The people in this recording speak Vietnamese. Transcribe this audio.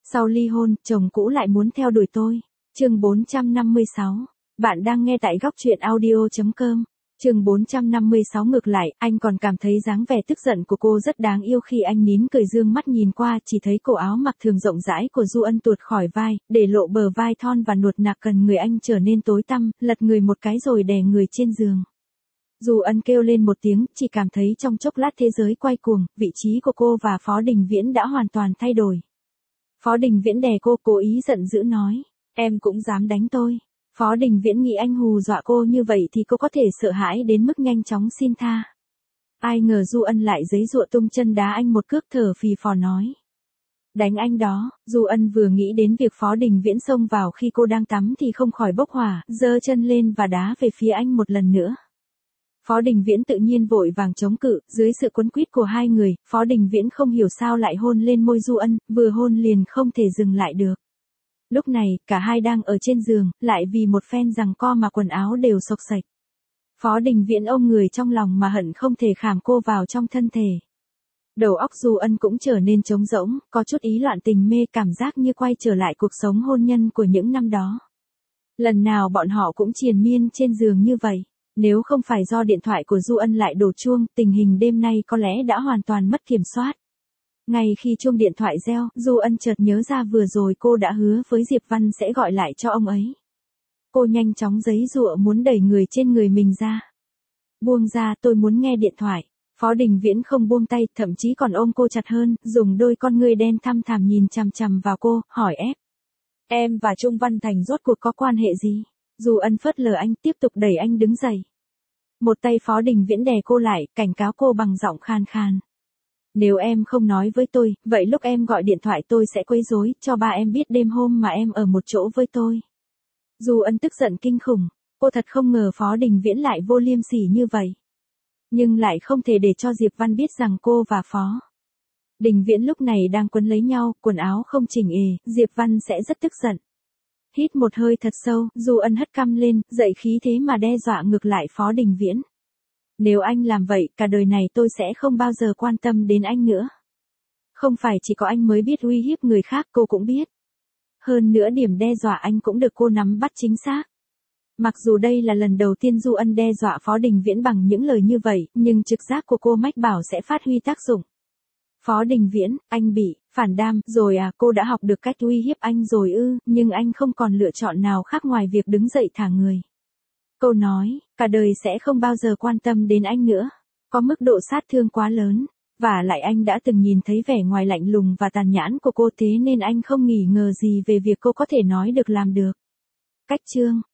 Sau ly hôn, chồng cũ lại muốn theo đuổi tôi. Chương 456. Bạn đang nghe tại góc truyện audio.com. Chương 456 ngược lại, anh còn cảm thấy dáng vẻ tức giận của cô rất đáng yêu khi anh nín cười dương mắt nhìn qua, chỉ thấy cổ áo mặc thường rộng rãi của Du Ân tuột khỏi vai, để lộ bờ vai thon và nuột nạc cần người anh trở nên tối tăm, lật người một cái rồi đè người trên giường. Du Ân kêu lên một tiếng, chỉ cảm thấy trong chốc lát thế giới quay cuồng, vị trí của cô và Phó Đình Viễn đã hoàn toàn thay đổi. Phó Đình Viễn đè cô, cố ý giận dữ nói, em cũng dám đánh tôi. Phó Đình Viễn nghĩ anh hù dọa cô như vậy thì cô có thể sợ hãi đến mức nhanh chóng xin tha. Ai ngờ Du Ân lại giãy giụa tung chân đá anh một cước, thở phì phò nói. Đánh anh đó. Du Ân vừa nghĩ đến việc Phó Đình Viễn xông vào khi cô đang tắm thì không khỏi bốc hỏa, giơ chân lên và đá về phía anh một lần nữa. Phó Đình Viễn tự nhiên vội vàng chống cự, dưới sự quấn quýt của hai người, Phó Đình Viễn không hiểu sao lại hôn lên môi Du Ân, vừa hôn liền không thể dừng lại được. Lúc này, cả hai đang ở trên giường, lại vì một phen giằng co mà quần áo đều xộc xệch. Phó Đình Viễn ôm người trong lòng mà hận không thể khảm cô vào trong thân thể. Đầu óc Du Ân cũng trở nên trống rỗng, có chút ý loạn tình mê, cảm giác như quay trở lại cuộc sống hôn nhân của những năm đó. Lần nào bọn họ cũng triền miên trên giường như vậy. Nếu không phải do điện thoại của Du Ân lại đổ chuông, tình hình đêm nay có lẽ đã hoàn toàn mất kiểm soát. Ngay khi chuông điện thoại reo, Du Ân chợt nhớ ra vừa rồi cô đã hứa với Diệp Văn sẽ gọi lại cho ông ấy. Cô nhanh chóng giãy giụa muốn đẩy người trên người mình ra. Buông ra, tôi muốn nghe điện thoại. Phó Đình Viễn không buông tay, thậm chí còn ôm cô chặt hơn, dùng đôi con ngươi đen thăm thẳm nhìn chằm chằm vào cô, hỏi ép. Em và Trung Văn Thành rốt cuộc có quan hệ gì? Du Ân phớt lờ anh, tiếp tục đẩy anh đứng dậy. Một tay Phó Đình Viễn đè cô lại, cảnh cáo cô bằng giọng khan khan. Nếu em không nói với tôi, vậy lúc em gọi điện thoại tôi sẽ quấy rối, cho ba em biết đêm hôm mà em ở một chỗ với tôi. Du Ân tức giận kinh khủng, cô thật không ngờ Phó Đình Viễn lại vô liêm sỉ như vậy. Nhưng lại không thể để cho Diệp Văn biết rằng cô và Phó Đình Viễn lúc này đang quấn lấy nhau, quần áo không chỉnh ề, Diệp Văn sẽ rất tức giận. Hít một hơi thật sâu, Du Ân hất cằm lên, dậy khí thế mà đe dọa ngược lại Phó Đình Viễn. Nếu anh làm vậy, cả đời này tôi sẽ không bao giờ quan tâm đến anh nữa. Không phải chỉ có anh mới biết uy hiếp người khác, cô cũng biết. Hơn nữa điểm đe dọa anh cũng được cô nắm bắt chính xác. Mặc dù đây là lần đầu tiên Du Ân đe dọa Phó Đình Viễn bằng những lời như vậy, nhưng trực giác của cô mách bảo sẽ phát huy tác dụng. Phó Đình Viễn, anh bị phản đam rồi à? Cô đã học được cách uy hiếp anh rồi ư? Nhưng anh không còn lựa chọn nào khác ngoài việc đứng dậy thả người. Cô nói, cả đời sẽ không bao giờ quan tâm đến anh nữa. Có mức độ sát thương quá lớn. Và lại anh đã từng nhìn thấy vẻ ngoài lạnh lùng và tàn nhẫn của cô, thế nên anh không nghi ngờ gì về việc cô có thể nói được làm được. Cách chương.